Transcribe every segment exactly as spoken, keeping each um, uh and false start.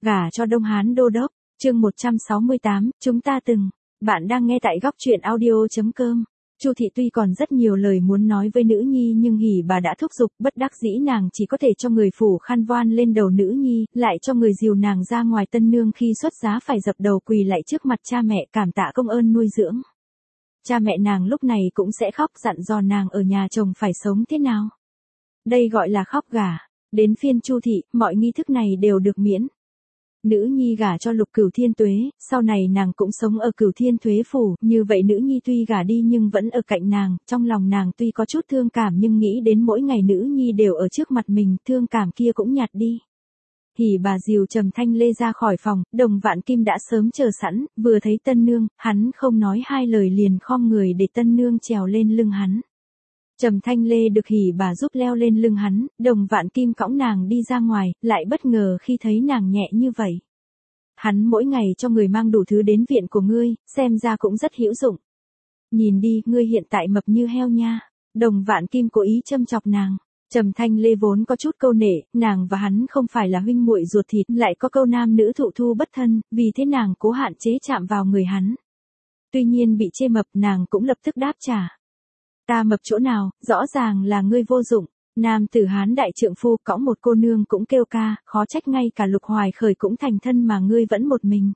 Gả cho Đông Hán Đô Đốc, chương một trăm sáu mươi tám, chúng ta từng. Bạn đang nghe tại góc truyện audio.com. Chu thị tuy còn rất nhiều lời muốn nói với nữ nhi nhưng Hỉ bà đã thúc giục, bất đắc dĩ nàng chỉ có thể cho người phủ khăn voan lên đầu nữ nhi, lại cho người dìu nàng ra ngoài tân nương khi xuất giá phải dập đầu quỳ lạy trước mặt cha mẹ cảm tạ công ơn nuôi dưỡng. Cha mẹ nàng lúc này cũng sẽ khóc dặn dò nàng ở nhà chồng phải sống thế nào. Đây gọi là khóc gả. Đến phiên Chu thị, mọi nghi thức này đều được miễn. Nữ nhi gả cho Lục Cửu Thiên Tuế, sau này nàng cũng sống ở Cửu Thiên Tuế phủ, như vậy nữ nhi tuy gả đi nhưng vẫn ở cạnh nàng, trong lòng nàng tuy có chút thương cảm nhưng nghĩ đến mỗi ngày nữ nhi đều ở trước mặt mình, thương cảm kia cũng nhạt đi. Hỉ bà dìu Trầm Thanh Lê ra khỏi phòng, Đồng Vạn Kim đã sớm chờ sẵn, vừa thấy tân nương, hắn không nói hai lời liền khom người để tân nương trèo lên lưng hắn. Trầm Thanh Lê được Hỉ bà giúp leo lên lưng hắn, Đồng Vạn Kim cõng nàng đi ra ngoài, lại bất ngờ khi thấy nàng nhẹ như vậy. Hắn mỗi ngày cho người mang đủ thứ đến viện của ngươi, xem ra cũng rất hữu dụng. Nhìn đi, ngươi hiện tại mập như heo nha. Đồng Vạn Kim cố ý châm chọc nàng. Trầm Thanh Lê vốn có chút câu nể, nàng và hắn không phải là huynh muội ruột thịt, lại có câu nam nữ thụ thu bất thân, vì thế nàng cố hạn chế chạm vào người hắn. Tuy nhiên bị chê mập nàng cũng lập tức đáp trả. Ta mập chỗ nào, rõ ràng là ngươi vô dụng. Nam tử Hán đại trượng phu cõng một cô nương cũng kêu ca, khó trách ngay cả Lục Hoài Khởi cũng thành thân mà ngươi vẫn một mình.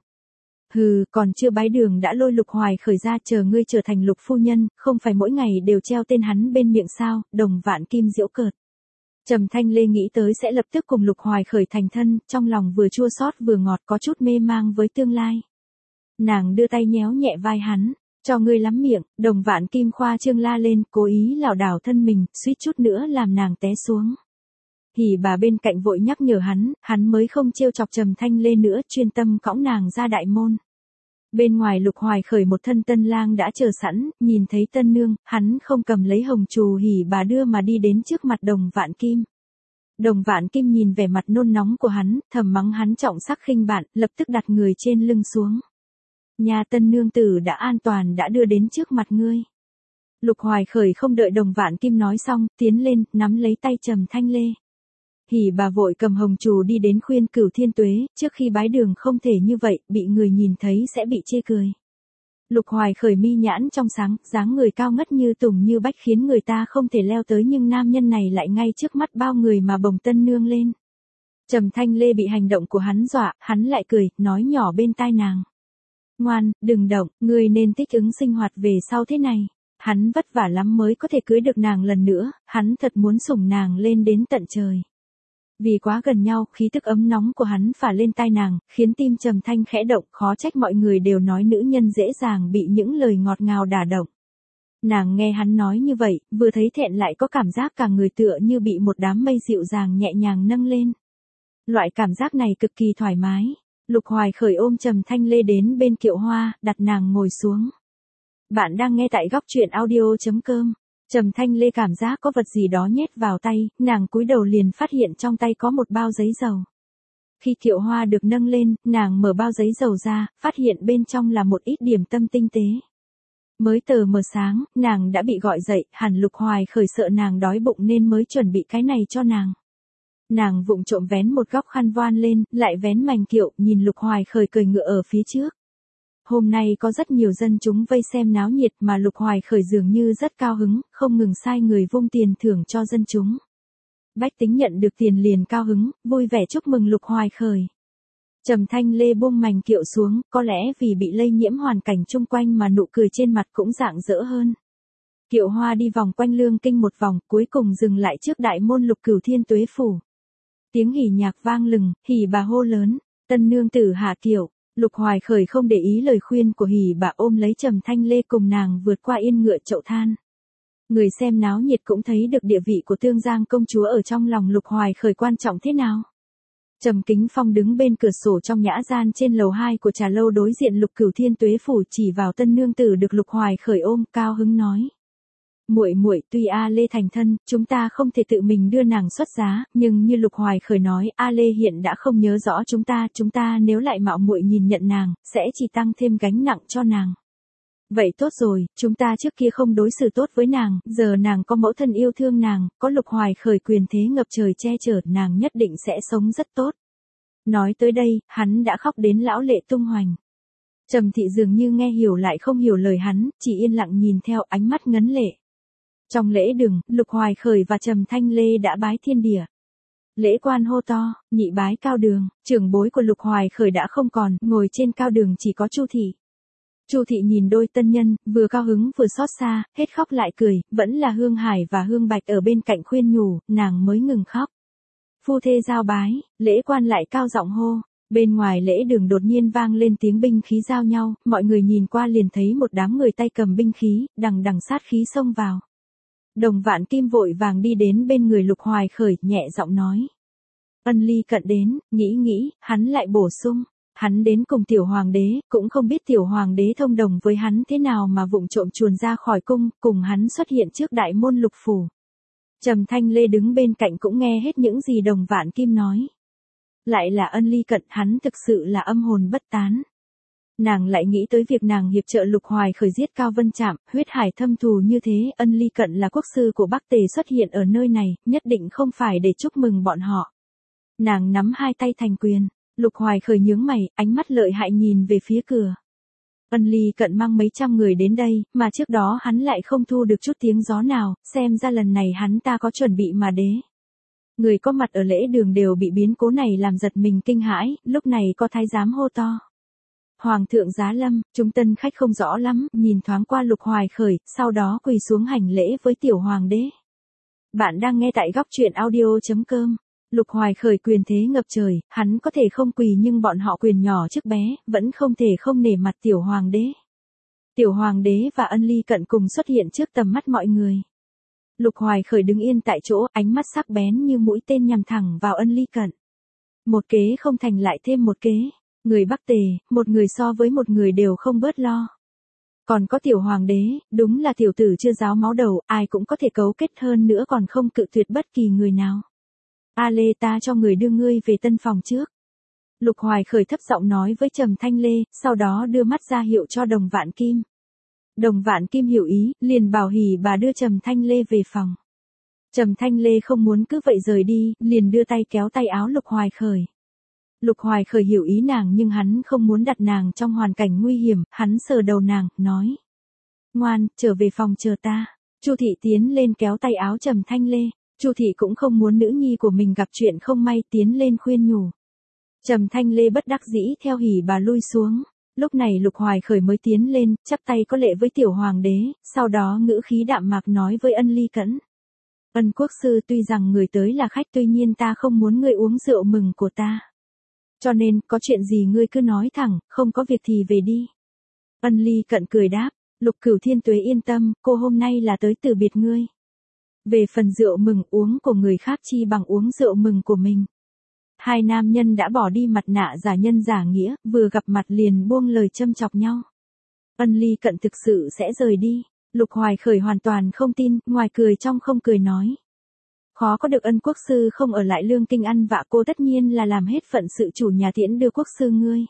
Hừ, còn chưa bái đường đã lôi Lục Hoài Khởi ra, chờ ngươi trở thành Lục phu nhân, không phải mỗi ngày đều treo tên hắn bên miệng sao? Đồng Vạn Kim giễu cợt. Trầm Thanh Lê nghĩ tới sẽ lập tức cùng Lục Hoài Khởi thành thân, trong lòng vừa chua xót vừa ngọt, có chút mê mang với tương lai. Nàng đưa tay nhéo nhẹ vai hắn. Cho ngươi lắm miệng. Đồng Vạn Kim khoa trương la lên, cố ý lảo đảo thân mình, suýt chút nữa làm nàng té xuống. Hỉ bà bên cạnh vội nhắc nhở hắn, hắn mới không trêu chọc Trầm Thanh Lê nữa, chuyên tâm cõng nàng ra đại môn. Bên ngoài Lục Hoài Khởi một thân tân lang đã chờ sẵn, nhìn thấy tân nương, hắn không cầm lấy hồng trù Hỉ bà đưa mà đi đến trước mặt Đồng Vạn Kim. Đồng Vạn Kim nhìn vẻ mặt nôn nóng của hắn, thầm mắng hắn trọng sắc khinh bạn, lập tức đặt người trên lưng xuống. Nhà tân nương tử đã an toàn đã đưa đến trước mặt ngươi. Lục Hoài Khởi không đợi Đồng Vạn Kim nói xong, tiến lên, nắm lấy tay Trầm Thanh Lê. Hỉ bà vội cầm hồng trù đi đến khuyên Cửu Thiên Tuế, trước khi bái đường không thể như vậy, bị người nhìn thấy sẽ bị chê cười. Lục Hoài Khởi mi nhãn trong sáng, dáng người cao ngất như tùng như bách khiến người ta không thể leo tới nhưng nam nhân này lại ngay trước mắt bao người mà bồng tân nương lên. Trầm Thanh Lê bị hành động của hắn dọa, hắn lại cười, nói nhỏ bên tai nàng. Ngoan, đừng động, ngươi nên thích ứng sinh hoạt về sau thế này. Hắn vất vả lắm mới có thể cưới được nàng lần nữa, hắn thật muốn sủng nàng lên đến tận trời. Vì quá gần nhau, khí tức ấm nóng của hắn phả lên tai nàng, khiến tim Trầm Thanh khẽ động, khó trách mọi người đều nói nữ nhân dễ dàng bị những lời ngọt ngào đả động. Nàng nghe hắn nói như vậy, vừa thấy thẹn lại có cảm giác cả người tựa như bị một đám mây dịu dàng nhẹ nhàng nâng lên. Loại cảm giác này cực kỳ thoải mái. Lục Hoài Khởi ôm Trầm Thanh Lê đến bên kiệu hoa, đặt nàng ngồi xuống. Bạn đang nghe tại góc truyện audio.com. Trầm Thanh Lê cảm giác có vật gì đó nhét vào tay, nàng cúi đầu liền phát hiện trong tay có một bao giấy dầu. Khi kiệu hoa được nâng lên, nàng mở bao giấy dầu ra, phát hiện bên trong là một ít điểm tâm tinh tế. Mới tờ mờ sáng, nàng đã bị gọi dậy, hẳn Lục Hoài Khởi sợ nàng đói bụng nên mới chuẩn bị cái này cho nàng. Nàng vụng trộm vén một góc khăn voan lên, lại vén mành kiệu, nhìn Lục Hoài Khởi cười ngựa ở phía trước. Hôm nay có rất nhiều dân chúng vây xem náo nhiệt mà Lục Hoài Khởi dường như rất cao hứng, không ngừng sai người vung tiền thưởng cho dân chúng. Bách tính nhận được tiền liền cao hứng, vui vẻ chúc mừng Lục Hoài Khởi. Trầm Thanh Lê buông mành kiệu xuống, có lẽ vì bị lây nhiễm hoàn cảnh chung quanh mà nụ cười trên mặt cũng rạng rỡ hơn. Kiệu hoa đi vòng quanh Lương Kinh một vòng, cuối cùng dừng lại trước đại môn Lục Cửu Thiên Tuế phủ. Tiếng hỉ nhạc vang lừng, Hỉ bà hô lớn, tân nương tử hạ kiệu. Lục Hoài Khởi không để ý lời khuyên của Hỉ bà, ôm lấy Trầm Thanh Lê cùng nàng vượt qua yên ngựa chậu than. Người xem náo nhiệt cũng thấy được địa vị của Tương Giang công chúa ở trong lòng Lục Hoài Khởi quan trọng thế nào. Trầm Kính Phong đứng bên cửa sổ trong nhã gian trên lầu hai của trà lâu đối diện Lục Cửu Thiên Tuế phủ, chỉ vào tân nương tử được Lục Hoài Khởi ôm, cao hứng nói. Muội muội, tuy A Lê thành thân, chúng ta không thể tự mình đưa nàng xuất giá, nhưng như Lục Hoài Khởi nói, A Lê hiện đã không nhớ rõ chúng ta, chúng ta nếu lại mạo muội nhìn nhận nàng, sẽ chỉ tăng thêm gánh nặng cho nàng. Vậy tốt rồi, chúng ta trước kia không đối xử tốt với nàng, giờ nàng có mẫu thân yêu thương nàng, có Lục Hoài Khởi quyền thế ngập trời che chở, nàng nhất định sẽ sống rất tốt. Nói tới đây, hắn đã khóc đến lão lệ tung hoành. Trầm Thị dường như nghe hiểu lại không hiểu lời hắn, chỉ yên lặng nhìn theo, ánh mắt ngấn lệ. Trong lễ đường, Lục Hoài Khởi và Trầm Thanh Lê đã bái thiên địa. Lễ quan hô to, nhị bái cao đường, trưởng bối của Lục Hoài Khởi đã không còn, ngồi trên cao đường chỉ có Chu Thị. Chu Thị nhìn đôi tân nhân, vừa cao hứng vừa xót xa, hết khóc lại cười, vẫn là Hương Hải và Hương Bạch ở bên cạnh khuyên nhủ, nàng mới ngừng khóc. Phu thê giao bái, lễ quan lại cao giọng hô. Bên ngoài lễ đường đột nhiên vang lên tiếng binh khí giao nhau, mọi người nhìn qua liền thấy một đám người tay cầm binh khí, đằng đằng sát khí xông vào. Đồng Vạn Kim vội vàng đi đến bên người Lục Hoài Khởi, nhẹ giọng nói. Ân Ly Cận đến, nghĩ nghĩ, hắn lại bổ sung. Hắn đến cùng tiểu hoàng đế, cũng không biết tiểu hoàng đế thông đồng với hắn thế nào mà vụng trộm chuồn ra khỏi cung, cùng hắn xuất hiện trước đại môn Lục phủ. Trầm Thanh Lê đứng bên cạnh cũng nghe hết những gì Đồng Vạn Kim nói. Lại là Ân Ly Cận, hắn thực sự là âm hồn bất tán. Nàng lại nghĩ tới việc nàng hiệp trợ Lục Hoài Khởi giết Cao Vân Trạm, huyết hải thâm thù như thế, Ân Ly Cận là quốc sư của Bắc Tề xuất hiện ở nơi này, nhất định không phải để chúc mừng bọn họ. Nàng nắm hai tay thành quyền, Lục Hoài Khởi nhướng mày, ánh mắt lợi hại nhìn về phía cửa. Ân Ly Cận mang mấy trăm người đến đây, mà trước đó hắn lại không thu được chút tiếng gió nào, xem ra lần này hắn ta có chuẩn bị mà đế. Người có mặt ở lễ đường đều bị biến cố này làm giật mình kinh hãi, lúc này có thái giám hô to. Hoàng thượng giá lâm, chúng tân khách không rõ lắm, nhìn thoáng qua Lục Hoài Khởi, sau đó quỳ xuống hành lễ với tiểu hoàng đế. Bạn đang nghe tại góc truyện audio chấm com. Lục Hoài Khởi quyền thế ngập trời, hắn có thể không quỳ nhưng bọn họ quyền nhỏ trước bé, vẫn không thể không nể mặt tiểu hoàng đế. Tiểu hoàng đế và Ân Ly Cận cùng xuất hiện trước tầm mắt mọi người. Lục Hoài Khởi đứng yên tại chỗ, ánh mắt sắc bén như mũi tên nhằm thẳng vào Ân Ly Cận. Một kế không thành lại thêm một kế. Người Bắc Tề, một người so với một người đều không bớt lo. Còn có tiểu hoàng đế, đúng là tiểu tử chưa ráo máu đầu, ai cũng có thể cấu kết hơn nữa còn không cự tuyệt bất kỳ người nào. A Lê, ta cho người đưa ngươi về tân phòng trước. Lục Hoài Khởi thấp giọng nói với Trầm Thanh Lê, sau đó đưa mắt ra hiệu cho Đồng Vạn Kim. Đồng Vạn Kim hiểu ý, liền bảo hỉ bà đưa Trầm Thanh Lê về phòng. Trầm Thanh Lê không muốn cứ vậy rời đi, liền đưa tay kéo tay áo Lục Hoài Khởi. Lục Hoài Khởi hiểu ý nàng nhưng hắn không muốn đặt nàng trong hoàn cảnh nguy hiểm, hắn sờ đầu nàng, nói. Ngoan, trở về phòng chờ ta. Chu Thị tiến lên kéo tay áo Trầm Thanh Lê. Chu Thị cũng không muốn nữ nhi của mình gặp chuyện không may, tiến lên khuyên nhủ. Trầm Thanh Lê bất đắc dĩ theo hỉ bà lui xuống. Lúc này Lục Hoài Khởi mới tiến lên, chắp tay có lễ với tiểu hoàng đế, sau đó ngữ khí đạm mạc nói với Ân Ly Cẩn. Ân quốc sư, tuy rằng người tới là khách, tuy nhiên ta không muốn ngươi uống rượu mừng của ta. Cho nên, có chuyện gì ngươi cứ nói thẳng, không có việc thì về đi. Ân Ly Cận cười đáp, Lục Cửu Thiên Tuế yên tâm, cô hôm nay là tới từ biệt ngươi. Về phần rượu mừng uống của người khác chi bằng uống rượu mừng của mình. Hai nam nhân đã bỏ đi mặt nạ giả nhân giả nghĩa, vừa gặp mặt liền buông lời châm chọc nhau. Ân Ly Cận thực sự sẽ rời đi. Lục Hoài Khởi hoàn toàn không tin, ngoài cười trong không cười nói. Khó có được Ân quốc sư không ở lại Lương Kinh ăn vạ, cô tất nhiên là làm hết phận sự chủ nhà tiễn đưa quốc sư ngươi.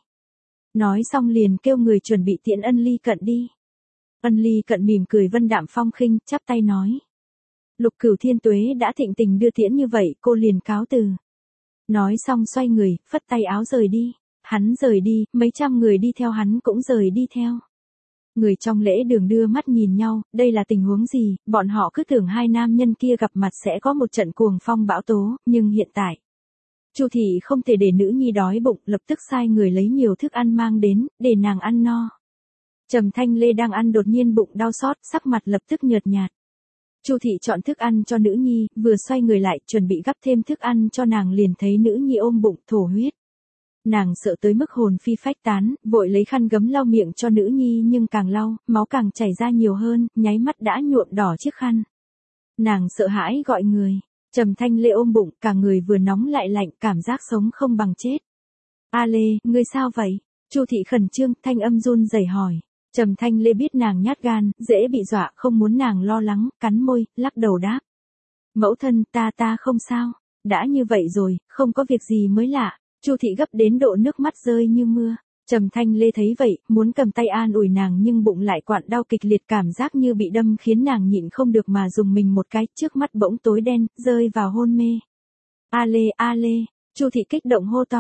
Nói xong liền kêu người chuẩn bị tiễn Ân Ly Cận đi. Ân Ly Cận mỉm cười vân đạm phong khinh, chắp tay nói. Lục Cửu Thiên Tuế đã thịnh tình đưa tiễn như vậy, cô liền cáo từ. Nói xong xoay người, phất tay áo rời đi. Hắn rời đi, mấy trăm người đi theo hắn cũng rời đi theo. Người trong lễ đường đưa mắt nhìn nhau, đây là tình huống gì, bọn họ cứ tưởng hai nam nhân kia gặp mặt sẽ có một trận cuồng phong bão tố, nhưng hiện tại. Chu Thị không thể để nữ nhi đói bụng, lập tức sai người lấy nhiều thức ăn mang đến, để nàng ăn no. Trầm Thanh Lê đang ăn đột nhiên bụng đau xót, sắc mặt lập tức nhợt nhạt. Chu Thị chọn thức ăn cho nữ nhi, vừa xoay người lại, chuẩn bị gắp thêm thức ăn cho nàng liền thấy nữ nhi ôm bụng, thổ huyết. Nàng sợ tới mức hồn phi phách tán, vội lấy khăn gấm lau miệng cho nữ nhi nhưng càng lau, máu càng chảy ra nhiều hơn, nháy mắt đã nhuộm đỏ chiếc khăn. Nàng sợ hãi gọi người. Trầm Thanh Lê ôm bụng, cả người vừa nóng lại lạnh, cảm giác sống không bằng chết. A Lê, ngươi sao vậy? Chu Thị khẩn trương, thanh âm run rẩy hỏi. Trầm Thanh Lê biết nàng nhát gan, dễ bị dọa, không muốn nàng lo lắng, cắn môi, lắc đầu đáp. Mẫu thân, ta ta không sao. Đã như vậy rồi, không có việc gì mới lạ. Chu Thị gấp đến độ nước mắt rơi như mưa. Trầm Thanh Lê thấy vậy, muốn cầm tay an ủi nàng nhưng bụng lại quặn đau kịch liệt, cảm giác như bị đâm khiến nàng nhịn không được mà dùng mình một cái, trước mắt bỗng tối đen, rơi vào hôn mê. A Lê, A Lê, Chu Thị kích động hô to.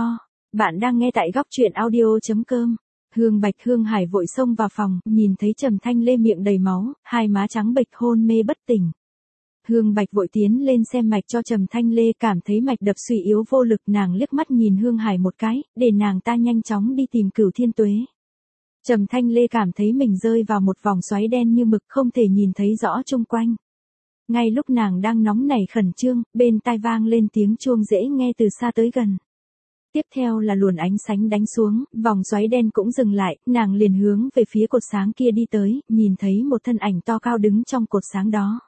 Bạn đang nghe tại góc truyện audio chấm com. Hương Bạch Hương Hải vội xông vào phòng, nhìn thấy Trầm Thanh Lê miệng đầy máu, hai má trắng bệch hôn mê bất tỉnh. Hương Bạch vội tiến lên xem mạch cho Trầm Thanh Lê, cảm thấy mạch đập suy yếu vô lực, nàng liếc mắt nhìn Hương Hải một cái, để nàng ta nhanh chóng đi tìm Cửu Thiên Tuế. Trầm Thanh Lê cảm thấy mình rơi vào một vòng xoáy đen như mực, không thể nhìn thấy rõ chung quanh. Ngay lúc nàng đang nóng nảy khẩn trương, bên tai vang lên tiếng chuông dễ nghe từ xa tới gần. Tiếp theo là luồn ánh sáng đánh xuống, vòng xoáy đen cũng dừng lại, nàng liền hướng về phía cột sáng kia đi tới, nhìn thấy một thân ảnh to cao đứng trong cột sáng đó.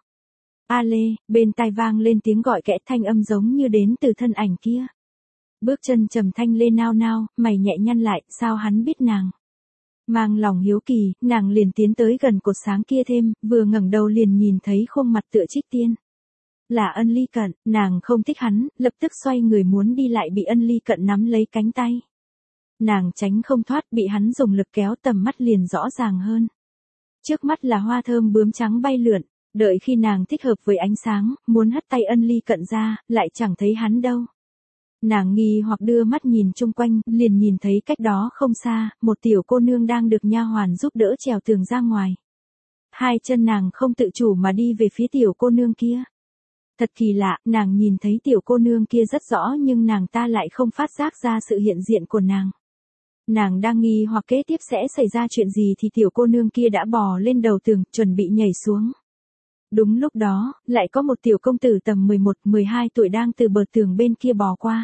A Lê, bên tai vang lên tiếng gọi kẽ, thanh âm giống như đến từ thân ảnh kia. Bước chân Trầm Thanh Lê nao nao, mày nhẹ nhăn lại, sao hắn biết nàng? Mang lòng hiếu kỳ, nàng liền tiến tới gần cột sáng kia thêm, vừa ngẩng đầu liền nhìn thấy khuôn mặt tựa Trích Tiên. Là Ân Ly Cận, nàng không thích hắn, lập tức xoay người muốn đi lại bị Ân Ly Cận nắm lấy cánh tay. Nàng tránh không thoát, bị hắn dùng lực kéo, tầm mắt liền rõ ràng hơn. Trước mắt là hoa thơm bướm trắng bay lượn, đợi khi nàng thích hợp với ánh sáng, muốn hất tay Ân Ly Cận ra, lại chẳng thấy hắn đâu. Nàng nghi hoặc đưa mắt nhìn chung quanh, liền nhìn thấy cách đó không xa, một tiểu cô nương đang được nha hoàn giúp đỡ trèo tường ra ngoài. Hai chân nàng không tự chủ mà đi về phía tiểu cô nương kia. Thật kỳ lạ, nàng nhìn thấy tiểu cô nương kia rất rõ nhưng nàng ta lại không phát giác ra sự hiện diện của nàng. Nàng đang nghi hoặc kế tiếp sẽ xảy ra chuyện gì thì tiểu cô nương kia đã bò lên đầu tường, chuẩn bị nhảy xuống. Đúng lúc đó, lại có một tiểu công tử tầm mười một mười hai tuổi đang từ bờ tường bên kia bò qua.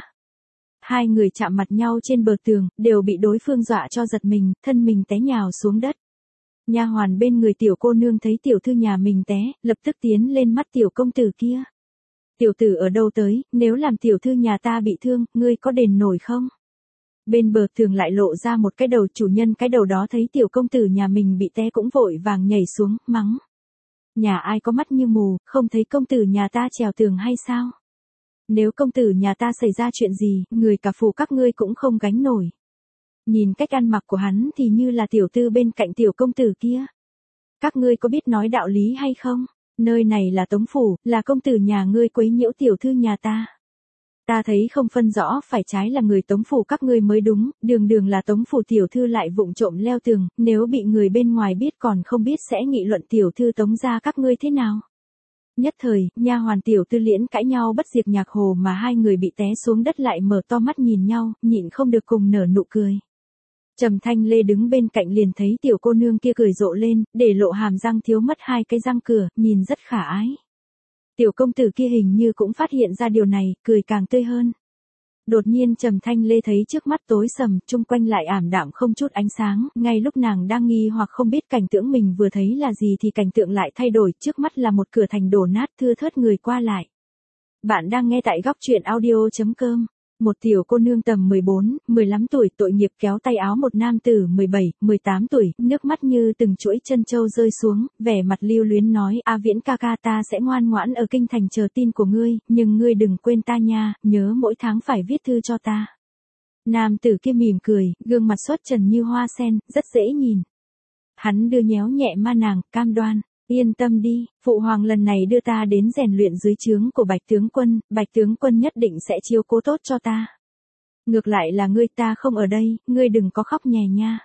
Hai người chạm mặt nhau trên bờ tường, đều bị đối phương dọa cho giật mình, thân mình té nhào xuống đất. Nha hoàn bên người tiểu cô nương thấy tiểu thư nhà mình té, lập tức tiến lên mắt tiểu công tử kia. Tiểu tử ở đâu tới, nếu làm tiểu thư nhà ta bị thương, ngươi có đền nổi không? Bên bờ tường lại lộ ra một cái đầu, chủ nhân cái đầu đó thấy tiểu công tử nhà mình bị té cũng vội vàng nhảy xuống, mắng. Nhà ai có mắt như mù, không thấy công tử nhà ta trèo tường hay sao? Nếu công tử nhà ta xảy ra chuyện gì, người cả phủ các ngươi cũng không gánh nổi. Nhìn cách ăn mặc của hắn thì như là tiểu tư bên cạnh tiểu công tử kia. Các ngươi có biết nói đạo lý hay không? Nơi này là Tống phủ, là công tử nhà ngươi quấy nhiễu tiểu thư nhà ta. Ta thấy không phân rõ phải trái là người Tống phủ các ngươi mới đúng, đường đường là Tống phủ tiểu thư lại vụng trộm leo tường, nếu bị người bên ngoài biết còn không biết sẽ nghị luận tiểu thư Tống gia các ngươi thế nào. Nhất thời, nha hoàn tiểu tư Liễn cãi nhau bất diệt nhạc hồ mà hai người bị té xuống đất lại mở to mắt nhìn nhau, nhịn không được cùng nở nụ cười. Trầm Thanh Lê đứng bên cạnh liền thấy tiểu cô nương kia cười rộ lên, để lộ hàm răng thiếu mất hai cái răng cửa, nhìn rất khả ái. Tiểu công tử kia hình như cũng phát hiện ra điều này, cười càng tươi hơn. Đột nhiên Trầm Thanh Lê thấy trước mắt tối sầm, chung quanh lại ảm đạm không chút ánh sáng, ngay lúc nàng đang nghi hoặc không biết cảnh tượng mình vừa thấy là gì thì cảnh tượng lại thay đổi, trước mắt là một cửa thành đổ nát, thưa thớt người qua lại. Bạn đang nghe tại góc truyện audio chấm com. Một tiểu cô nương tầm mười bốn, mười lăm tuổi tội nghiệp kéo tay áo một nam tử mười bảy, mười tám tuổi, nước mắt như từng chuỗi chân châu rơi xuống, vẻ mặt lưu luyến nói, A Viễn ca ca ta sẽ ngoan ngoãn ở kinh thành chờ tin của ngươi, nhưng ngươi đừng quên ta nha, nhớ mỗi tháng phải viết thư cho ta. Nam tử kia mỉm cười, gương mặt xuất trần như hoa sen, rất dễ nhìn. Hắn đưa nhéo nhẹ ma nàng, cam đoan. Yên tâm đi, phụ hoàng lần này đưa ta đến rèn luyện dưới trướng của Bạch tướng quân, Bạch tướng quân nhất định sẽ chiếu cố tốt cho ta. Ngược lại là ngươi ta không ở đây, ngươi đừng có khóc nhè nha.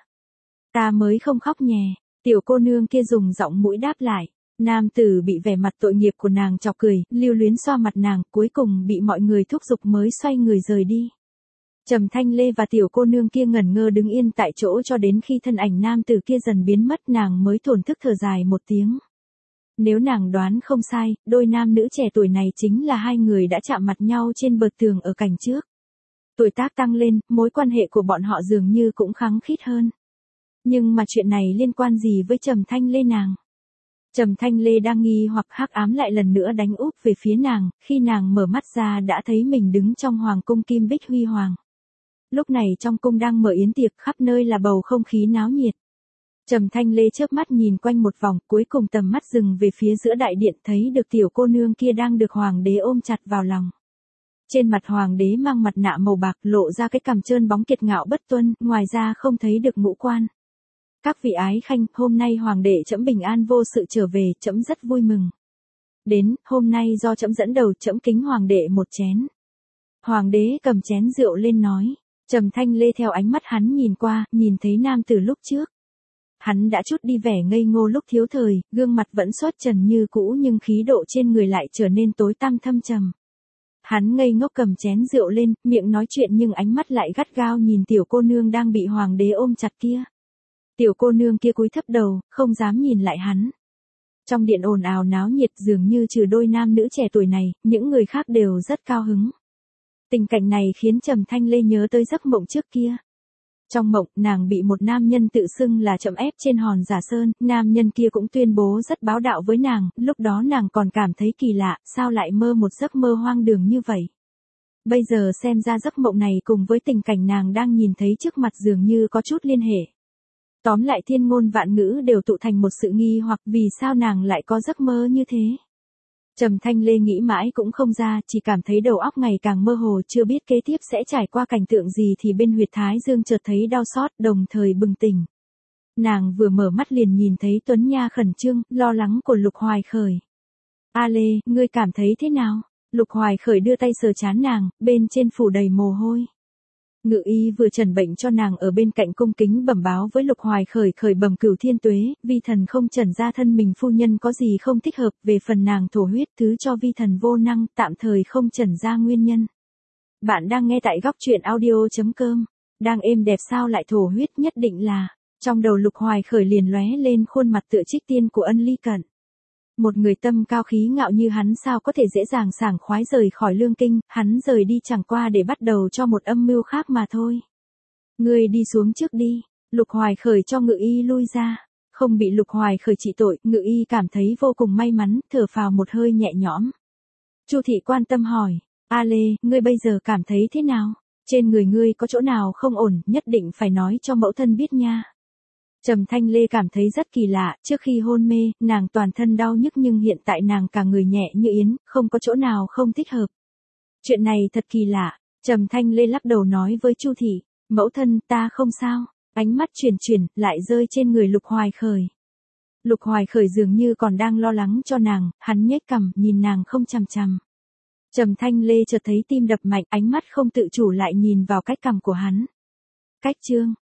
Ta mới không khóc nhè, tiểu cô nương kia dùng giọng mũi đáp lại. Nam tử bị vẻ mặt tội nghiệp của nàng chọc cười, lưu luyến xoa mặt nàng, cuối cùng bị mọi người thúc giục mới xoay người rời đi. Trầm Thanh Lê và tiểu cô nương kia ngẩn ngơ đứng yên tại chỗ cho đến khi thân ảnh nam tử kia dần biến mất, nàng mới thổn thức thở dài một tiếng. Nếu nàng đoán không sai, đôi nam nữ trẻ tuổi này chính là hai người đã chạm mặt nhau trên bờ tường ở cảnh trước. Tuổi tác tăng lên, mối quan hệ của bọn họ dường như cũng khăng khít hơn. Nhưng mà chuyện này liên quan gì với Trầm Thanh Lê nàng? Trầm Thanh Lê đang nghi hoặc hắc ám lại lần nữa đánh úp về phía nàng, khi nàng mở mắt ra đã thấy mình đứng trong hoàng cung kim bích huy hoàng. Lúc này trong cung đang mở yến tiệc, khắp nơi là bầu không khí náo nhiệt. Trầm Thanh Lê chớp mắt nhìn quanh một vòng, cuối cùng tầm mắt dừng về phía giữa đại điện, thấy được tiểu cô nương kia đang được hoàng đế ôm chặt vào lòng. Trên mặt hoàng đế mang mặt nạ màu bạc, lộ ra cái cằm trơn bóng kiệt ngạo bất tuân, ngoài ra không thấy được ngũ quan. Các vị ái khanh, hôm nay hoàng đệ trẫm bình an vô sự trở về, trẫm rất vui mừng. Đến, hôm nay do trẫm dẫn đầu, trẫm kính hoàng đệ một chén. Hoàng đế cầm chén rượu lên nói. Trầm Thanh Lê theo ánh mắt hắn nhìn qua, nhìn thấy nam tử lúc trước. Hắn đã chút đi vẻ ngây ngô lúc thiếu thời, gương mặt vẫn xuất trần như cũ nhưng khí độ trên người lại trở nên tối tăm thâm trầm. Hắn ngây ngốc cầm chén rượu lên, miệng nói chuyện nhưng ánh mắt lại gắt gao nhìn tiểu cô nương đang bị hoàng đế ôm chặt kia. Tiểu cô nương kia cúi thấp đầu, không dám nhìn lại hắn. Trong điện ồn ào náo nhiệt dường như trừ đôi nam nữ trẻ tuổi này, những người khác đều rất cao hứng. Tình cảnh này khiến Trầm Thanh Lê nhớ tới giấc mộng trước kia. Trong mộng, nàng bị một nam nhân tự xưng là Trầm ép trên hòn Giả Sơn, nam nhân kia cũng tuyên bố rất bá đạo với nàng, lúc đó nàng còn cảm thấy kỳ lạ, sao lại mơ một giấc mơ hoang đường như vậy. Bây giờ xem ra giấc mộng này cùng với tình cảnh nàng đang nhìn thấy trước mặt dường như có chút liên hệ. Tóm lại thiên ngôn vạn ngữ đều tụ thành một sự nghi hoặc vì sao nàng lại có giấc mơ như thế. Trầm Thanh Lê nghĩ mãi cũng không ra, chỉ cảm thấy đầu óc ngày càng mơ hồ, chưa biết kế tiếp sẽ trải qua cảnh tượng gì thì bên huyệt thái dương chợt thấy đau xót, đồng thời bừng tỉnh. Nàng vừa mở mắt liền nhìn thấy Tuấn Nha khẩn trương, lo lắng của Lục Hoài Khởi. A Lê, ngươi cảm thấy thế nào? Lục Hoài Khởi đưa tay sờ trán nàng, bên trên phủ đầy mồ hôi. Ngự y vừa trần bệnh cho nàng ở bên cạnh cung kính bẩm báo với Lục Hoài Khởi khởi bẩm cửu thiên tuế, vi thần không trần ra thân mình phu nhân có gì không thích hợp, về phần nàng thổ huyết thứ cho vi thần vô năng, tạm thời không trần ra nguyên nhân. Bạn đang nghe tại góc truyện audio.com, đang êm đẹp sao lại thổ huyết nhất định là, trong đầu Lục Hoài Khởi liền lóe lên khuôn mặt tựa trích tiên của Ân Ly Cận. Một người tâm cao khí ngạo như hắn sao có thể dễ dàng sảng khoái rời khỏi lương kinh, hắn rời đi chẳng qua để bắt đầu cho một âm mưu khác mà thôi. Ngươi đi xuống trước đi, Lục Hoài Khởi cho ngự y lui ra, không bị Lục Hoài Khởi trị tội, ngự y cảm thấy vô cùng may mắn, thở phào một hơi nhẹ nhõm. Chu thị quan tâm hỏi, A Lê, ngươi bây giờ cảm thấy thế nào? Trên người ngươi có chỗ nào không ổn, nhất định phải nói cho mẫu thân biết nha. Trầm Thanh Lê cảm thấy rất kỳ lạ, trước khi hôn mê, nàng toàn thân đau nhức nhưng hiện tại nàng cả người nhẹ như yến, không có chỗ nào không thích hợp. Chuyện này thật kỳ lạ, Trầm Thanh Lê lắc đầu nói với Chu thị, mẫu thân ta không sao, ánh mắt chuyển chuyển, lại rơi trên người Lục Hoài Khởi. Lục Hoài Khởi dường như còn đang lo lắng cho nàng, hắn nhếch cằm, nhìn nàng không chằm chằm. Trầm Thanh Lê chợt thấy tim đập mạnh, ánh mắt không tự chủ lại nhìn vào cách cằm của hắn. Cách chương